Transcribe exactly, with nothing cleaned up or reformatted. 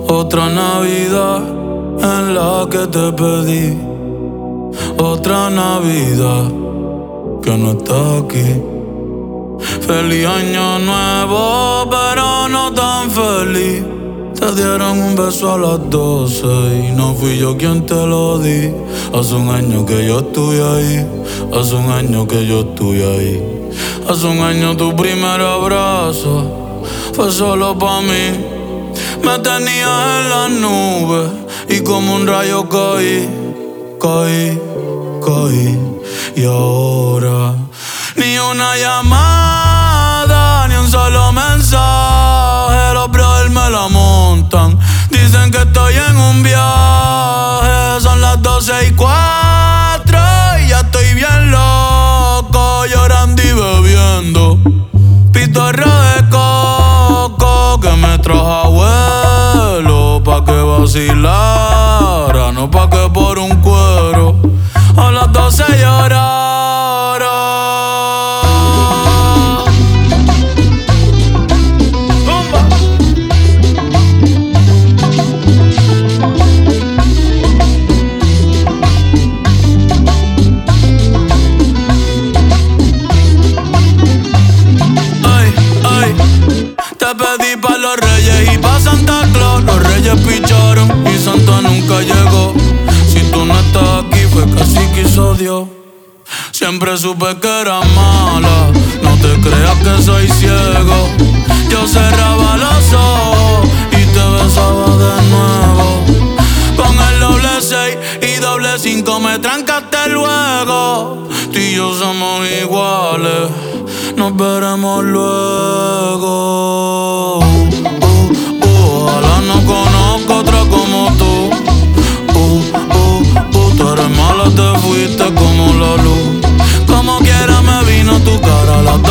Otra Navidad en la que te pedí. Otra Navidad que no está aquí. Feliz año nuevo, pero no tan feliz. Te dieron un beso a las doce y no fui yo quien te lo di. Hace un año que yo estoy ahí. Hace un año que yo estoy ahí. Hace un año tu primer abrazo fue solo pa' mí. Me tenías en las nubes y como un rayo caí, caí, caí. Y ahora ni una llamada, ni un solo mensaje. Los brothers me la montan, dicen que estoy en un viaje. Son las doce y cuatro y ya estoy bien loco, llorando y bebiendo pitorro de coco que me trajo abuelo pa' que vacilara, no pa' que por un cuero a las doce llorara. Te pedí pa' los reyes y pa' Santa Claus. Los reyes picharon y Santa nunca llegó. Si tú no estás aquí fue que así quiso Dios. Siempre supe que era mala, no te creas que soy ciego. Yo cerraba los ojos y te besaba de nuevo. Con el doble seis y doble cinco me trancaste luego. Tú y yo somos iguales, nos veremos luego. Uh, uh, ojalá no conozca otra como tú. Uh, uh, uh, tú eres mala, te fuiste como la luz. Como quiera me vino tu cara a la